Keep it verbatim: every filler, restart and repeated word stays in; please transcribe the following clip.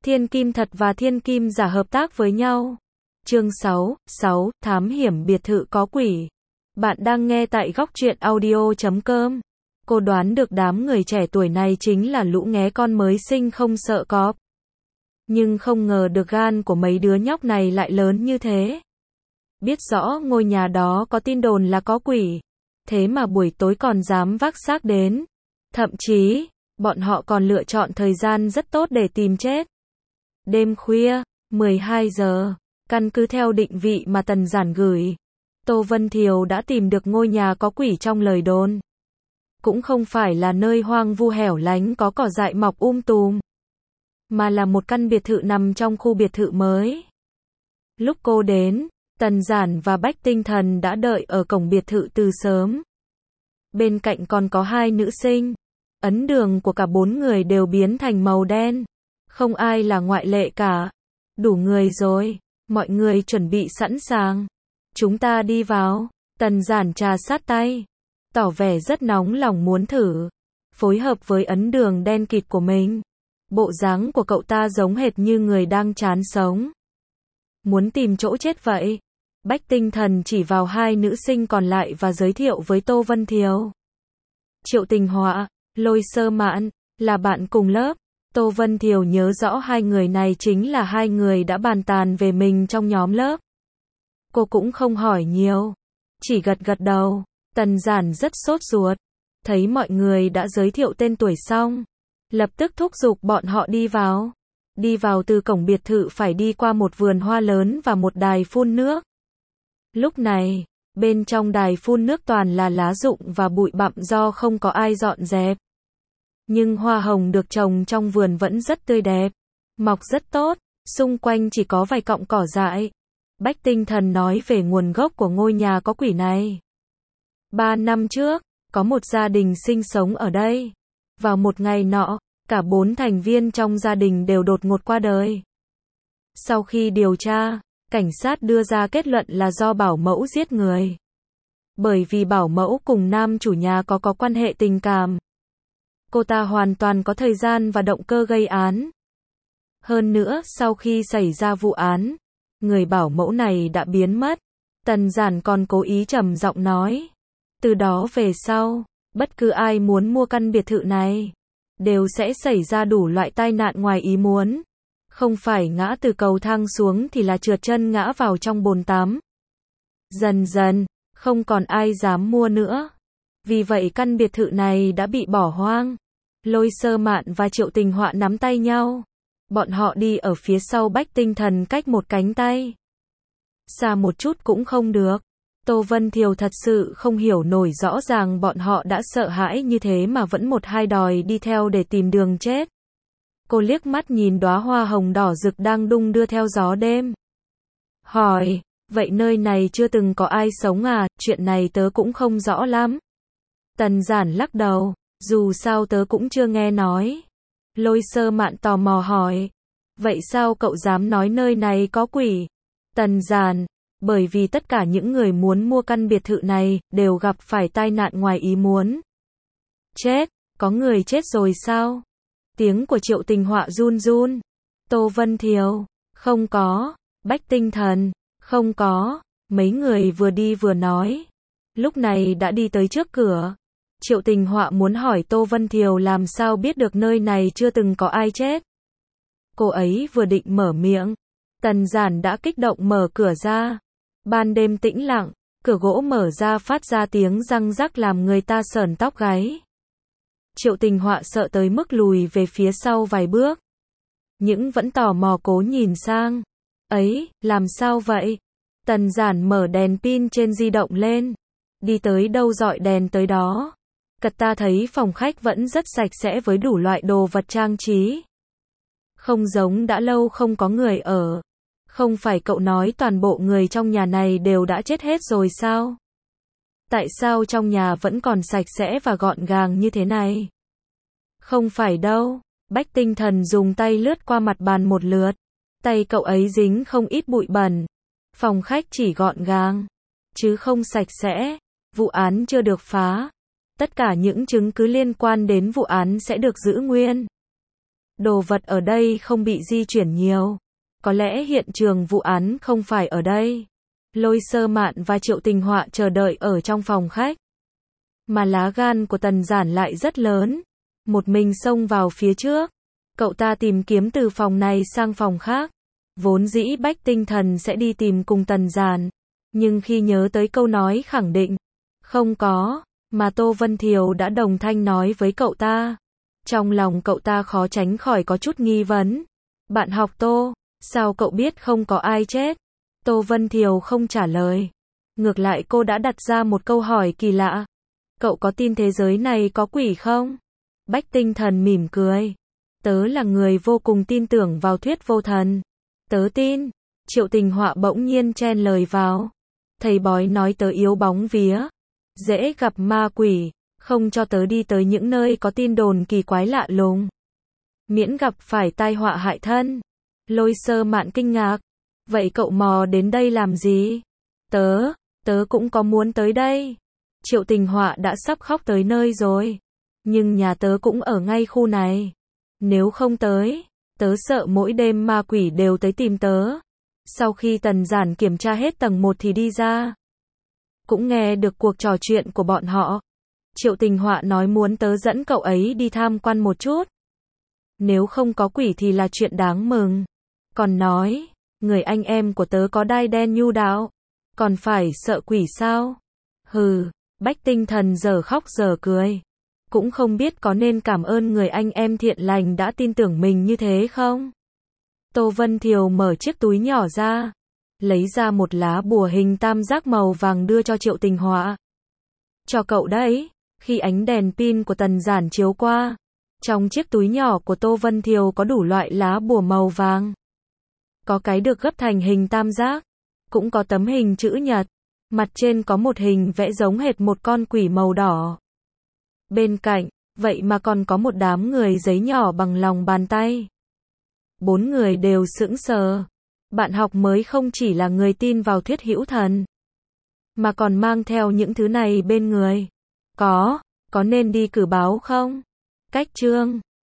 Thiên kim thật và thiên kim giả hợp tác với nhau. Chương sáu, sáu, thám hiểm biệt thự có quỷ. Bạn đang nghe tại góc truyện audio chấm com. Cô đoán được đám người trẻ tuổi này chính là lũ nghé con mới sinh không sợ cọp. Nhưng không ngờ được gan của mấy đứa nhóc này lại lớn như thế. Biết rõ ngôi nhà đó có tin đồn là có quỷ. Thế mà buổi tối còn dám vác xác đến. Thậm chí, bọn họ còn lựa chọn thời gian rất tốt để tìm chết. Đêm khuya, mười hai giờ, căn cứ theo định vị mà Tần Giản gửi, Tô Vân Thiều đã tìm được ngôi nhà có quỷ trong lời đồn. Cũng không phải là nơi hoang vu hẻo lánh có cỏ dại mọc um tùm, mà là một căn biệt thự nằm trong khu biệt thự mới. Lúc cô đến, Tần Giản và Bách Tinh Thần đã đợi ở cổng biệt thự từ sớm. Bên cạnh còn có hai nữ sinh. Ấn đường của cả bốn người đều biến thành màu đen. Không ai là ngoại lệ cả. Đủ người rồi. Mọi người chuẩn bị sẵn sàng. Chúng ta đi vào. Tần Giản trà sát tay. Tỏ vẻ rất nóng lòng muốn thử. Phối hợp với ấn đường đen kịt của mình. Bộ dáng của cậu ta giống hệt như người đang chán sống. Muốn tìm chỗ chết vậy. Bách Tinh Thần chỉ vào hai nữ sinh còn lại và giới thiệu với Tô Vân Thiều. Triệu Tình Họa, Lôi Sơ Mạn, là bạn cùng lớp. Tô Vân Thiều nhớ rõ hai người này chính là hai người đã bàn tàn về mình trong nhóm lớp. Cô cũng không hỏi nhiều, chỉ gật gật đầu. Tần Giản rất sốt ruột. Thấy mọi người đã giới thiệu tên tuổi xong, lập tức thúc giục bọn họ đi vào. Đi vào từ cổng biệt thự phải đi qua một vườn hoa lớn và một đài phun nước. Lúc này, bên trong đài phun nước toàn là lá rụng và bụi bặm do không có ai dọn dẹp. Nhưng hoa hồng được trồng trong vườn vẫn rất tươi đẹp, mọc rất tốt, xung quanh chỉ có vài cọng cỏ dại. Bách Tinh Thần nói về nguồn gốc của ngôi nhà có quỷ này. Ba năm trước, có một gia đình sinh sống ở đây. Vào một ngày nọ, cả bốn thành viên trong gia đình đều đột ngột qua đời. Sau khi điều tra, cảnh sát đưa ra kết luận là do bảo mẫu giết người. Bởi vì bảo mẫu cùng nam chủ nhà có có quan hệ tình cảm. Cô ta hoàn toàn có thời gian và động cơ gây án. Hơn nữa, sau khi xảy ra vụ án, người bảo mẫu này đã biến mất. Tần Giản còn cố ý trầm giọng nói. Từ đó về sau, bất cứ ai muốn mua căn biệt thự này, đều sẽ xảy ra đủ loại tai nạn ngoài ý muốn. Không phải ngã từ cầu thang xuống thì là trượt chân ngã vào trong bồn tắm. Dần dần, không còn ai dám mua nữa. Vì vậy căn biệt thự này đã bị bỏ hoang. Lôi Sơ Mạn và Triệu Tình Họa nắm tay nhau. Bọn họ đi ở phía sau Bách Tinh Thần cách một cánh tay. Xa một chút cũng không được. Tô Vân Thiều thật sự không hiểu nổi, rõ ràng bọn họ đã sợ hãi như thế mà vẫn một hai đòi đi theo để tìm đường chết. Cô liếc mắt nhìn đóa hoa hồng đỏ rực đang đung đưa theo gió đêm. Hỏi, vậy nơi này chưa từng có ai sống à? Chuyện này tớ cũng không rõ lắm. Tần Giản lắc đầu, dù sao tớ cũng chưa nghe nói. Lôi Sơ Mạn tò mò hỏi, vậy sao cậu dám nói nơi này có quỷ? Tần Giản, bởi vì tất cả những người muốn mua căn biệt thự này đều gặp phải tai nạn ngoài ý muốn. Chết, có người chết rồi sao? Tiếng của Triệu Tình Họa run run. Tô Vân Thiều, không có. Bách Tinh Thần, không có. Mấy người vừa đi vừa nói. Lúc này đã đi tới trước cửa. Triệu Tình Họa muốn hỏi Tô Vân Thiều làm sao biết được nơi này chưa từng có ai chết. Cô ấy vừa định mở miệng, Tần Giản đã kích động mở cửa ra. Ban đêm tĩnh lặng, cửa gỗ mở ra phát ra tiếng răng rắc làm người ta sởn tóc gáy. Triệu Tình Họa sợ tới mức lùi về phía sau vài bước. Nhưng vẫn tò mò cố nhìn sang. Ấy, làm sao vậy? Tần Giản mở đèn pin trên di động lên. Đi tới đâu dọi đèn tới đó. Cật ta thấy phòng khách vẫn rất sạch sẽ với đủ loại đồ vật trang trí. Không giống đã lâu không có người ở. Không phải cậu nói toàn bộ người trong nhà này đều đã chết hết rồi sao? Tại sao trong nhà vẫn còn sạch sẽ và gọn gàng như thế này? Không phải đâu. Bách Tinh Thần dùng tay lướt qua mặt bàn một lượt. Tay cậu ấy dính không ít bụi bẩn. Phòng khách chỉ gọn gàng, chứ không sạch sẽ. Vụ án chưa được phá. Tất cả những chứng cứ liên quan đến vụ án sẽ được giữ nguyên. Đồ vật ở đây không bị di chuyển nhiều. Có lẽ hiện trường vụ án không phải ở đây. Lôi Sơ Mạn và Triệu Tình Họa chờ đợi ở trong phòng khách. Mà lá gan của Tần Giản lại rất lớn. Một mình xông vào phía trước. Cậu ta tìm kiếm từ phòng này sang phòng khác. Vốn dĩ Bách Tinh Thần sẽ đi tìm cùng Tần Giản. Nhưng khi nhớ tới câu nói khẳng định, không có, mà Tô Vân Thiều đã đồng thanh nói với cậu ta. Trong lòng cậu ta khó tránh khỏi có chút nghi vấn. Bạn học Tô, sao cậu biết không có ai chết? Tô Vân Thiều không trả lời. Ngược lại cô đã đặt ra một câu hỏi kỳ lạ. Cậu có tin thế giới này có quỷ không? Bách Tinh Thần mỉm cười. Tớ là người vô cùng tin tưởng vào thuyết vô thần. Tớ tin. Triệu Tình Họa bỗng nhiên chen lời vào. Thầy bói nói tớ yếu bóng vía. Dễ gặp ma quỷ. Không cho tớ đi tới những nơi có tin đồn kỳ quái lạ lùng. Miễn gặp phải tai họa hại thân. Lôi Sơ Mạn kinh ngạc. Vậy cậu mò đến đây làm gì? Tớ, tớ cũng có muốn tới đây. Triệu Tình Họa đã sắp khóc tới nơi rồi. Nhưng nhà tớ cũng ở ngay khu này. Nếu không tới, tớ sợ mỗi đêm ma quỷ đều tới tìm tớ. Sau khi Tần Giản kiểm tra hết tầng một thì đi ra. Cũng nghe được cuộc trò chuyện của bọn họ. Triệu Tình Họa nói muốn tớ dẫn cậu ấy đi tham quan một chút. Nếu không có quỷ thì là chuyện đáng mừng. Còn nói, người anh em của tớ có đai đen nhu đạo. Còn phải sợ quỷ sao? Hừ, Bách Tinh Thần giờ khóc giờ cười. Cũng không biết có nên cảm ơn người anh em thiện lành đã tin tưởng mình như thế không? Tô Vân Thiều mở chiếc túi nhỏ ra. Lấy ra một lá bùa hình tam giác màu vàng đưa cho Triệu Tình Họa. Cho cậu đấy. Khi ánh đèn pin của Tần Giản chiếu qua, trong chiếc túi nhỏ của Tô Vân Thiều có đủ loại lá bùa màu vàng. Có cái được gấp thành hình tam giác, cũng có tấm hình chữ nhật, mặt trên có một hình vẽ giống hệt một con quỷ màu đỏ. Bên cạnh, vậy mà còn có một đám người giấy nhỏ bằng lòng bàn tay. Bốn người đều sững sờ. Bạn học mới không chỉ là người tin vào thuyết hữu thần, mà còn mang theo những thứ này bên người. Có, có nên đi cử báo không? Cách chương